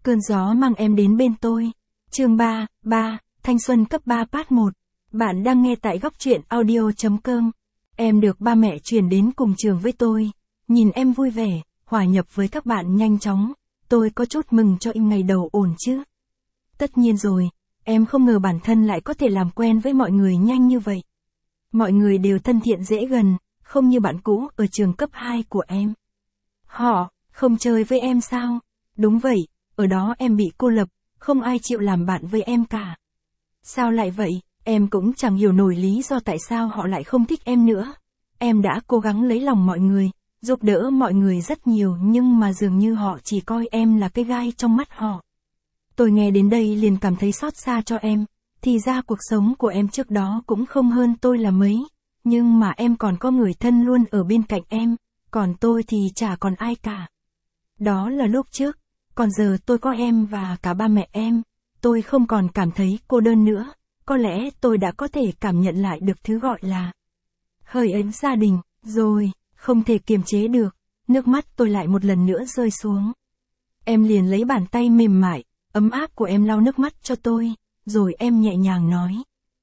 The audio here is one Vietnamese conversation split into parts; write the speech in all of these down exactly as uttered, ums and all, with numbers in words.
Cơn gió mang em đến bên tôi. Chương ba, ba, Thanh xuân cấp ba part một. Bạn đang nghe tại góc truyện audio chấm com. Em được ba mẹ chuyển đến cùng trường với tôi. Nhìn em vui vẻ, hòa nhập với các bạn nhanh chóng. Tôi có chút mừng cho em ngày đầu ổn chứ. Tất nhiên rồi, em không ngờ bản thân lại có thể làm quen với mọi người nhanh như vậy. Mọi người đều thân thiện dễ gần, không như bạn cũ ở trường cấp hai của em. Họ, không chơi với em sao? Đúng vậy, ở đó em bị cô lập, không ai chịu làm bạn với em cả. Sao lại vậy? Em cũng chẳng hiểu nổi lý do tại sao họ lại không thích em nữa. Em đã cố gắng lấy lòng mọi người, giúp đỡ mọi người rất nhiều nhưng mà dường như họ chỉ coi em là cái gai trong mắt họ. Tôi nghe đến đây liền cảm thấy xót xa cho em, thì ra cuộc sống của em trước đó cũng không hơn tôi là mấy, nhưng mà em còn có người thân luôn ở bên cạnh em, còn tôi thì chả còn ai cả. Đó là lúc trước, còn giờ tôi có em và cả ba mẹ em, tôi không còn cảm thấy cô đơn nữa, có lẽ tôi đã có thể cảm nhận lại được thứ gọi là hơi ấm gia đình, rồi, không thể kiềm chế được, nước mắt tôi lại một lần nữa rơi xuống. Em liền lấy bàn tay mềm mại, ấm áp của em lau nước mắt cho tôi, rồi em nhẹ nhàng nói.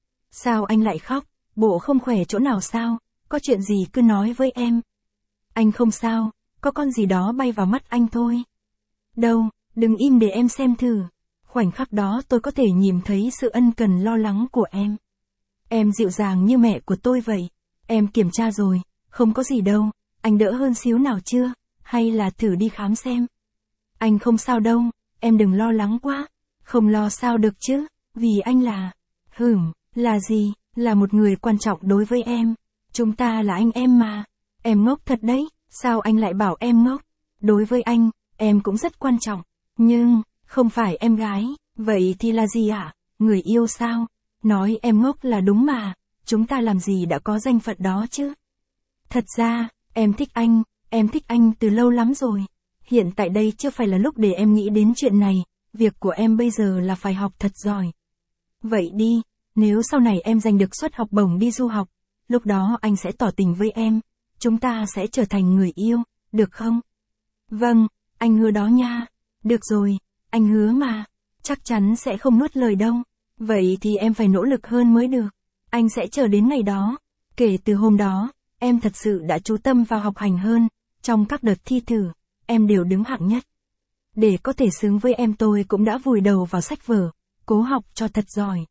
Sao anh lại khóc, bộ không khỏe chỗ nào sao, có chuyện gì cứ nói với em. Anh không sao, có con gì đó bay vào mắt anh thôi. Đâu, đừng im để em xem thử. Khoảnh khắc đó tôi có thể nhìn thấy sự ân cần lo lắng của em. Em dịu dàng như mẹ của tôi vậy. Em kiểm tra rồi, không có gì đâu, anh đỡ hơn xíu nào chưa, hay là thử đi khám xem. Anh không sao đâu, em đừng lo lắng quá. Không lo sao được chứ, vì anh là... Hửm, là gì, là một người quan trọng đối với em. Chúng ta là anh em mà. Em ngốc thật đấy, sao anh lại bảo em ngốc? Đối với anh, em cũng rất quan trọng. Nhưng, không phải em gái, vậy thì là gì ạ? Người yêu sao? Nói em ngốc là đúng mà, chúng ta làm gì đã có danh phận đó chứ? Thật ra, em thích anh, em thích anh từ lâu lắm rồi. Hiện tại đây chưa phải là lúc để em nghĩ đến chuyện này, việc của em bây giờ là phải học thật giỏi. Vậy đi, nếu sau này em giành được suất học bổng đi du học, lúc đó anh sẽ tỏ tình với em, chúng ta sẽ trở thành người yêu, được không? Vâng, anh hứa đó nha. Được rồi, anh hứa mà, chắc chắn sẽ không nuốt lời đâu. Vậy thì em phải nỗ lực hơn mới được. Anh sẽ chờ đến ngày đó. Kể từ hôm đó, em thật sự đã chú tâm vào học hành hơn, trong các đợt thi thử, em đều đứng hạng nhất. Để có thể xứng với em tôi cũng đã vùi đầu vào sách vở, cố học cho thật giỏi.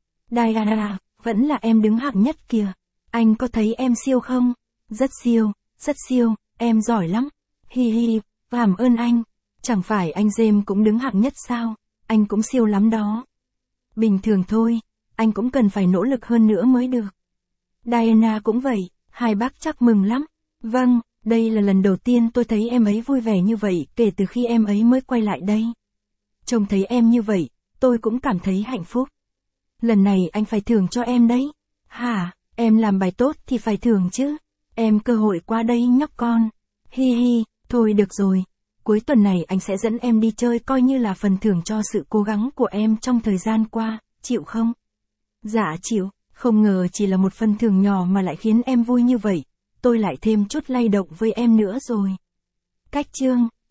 Diana, vẫn là em đứng hạng nhất kìa. Anh có thấy em siêu không? Rất siêu, rất siêu, em giỏi lắm. Hi hi, cảm ơn anh. Chẳng phải anh James cũng đứng hạng nhất sao? Anh cũng siêu lắm đó. Bình thường thôi, anh cũng cần phải nỗ lực hơn nữa mới được. Diana cũng vậy, hai bác chắc mừng lắm. Vâng, đây là lần đầu tiên tôi thấy em ấy vui vẻ như vậy kể từ khi em ấy mới quay lại đây. Trông thấy em như vậy, tôi cũng cảm thấy hạnh phúc. Lần này anh phải thưởng cho em đấy. Hả, em làm bài tốt thì phải thưởng chứ. Em cơ hội qua đây nhóc con. Hi hi, thôi được rồi. Cuối tuần này anh sẽ dẫn em đi chơi coi như là phần thưởng cho sự cố gắng của em trong thời gian qua, chịu không? Dạ chịu, không ngờ chỉ là một phần thưởng nhỏ mà lại khiến em vui như vậy. Tôi lại thêm chút lay động với em nữa rồi. Cách chương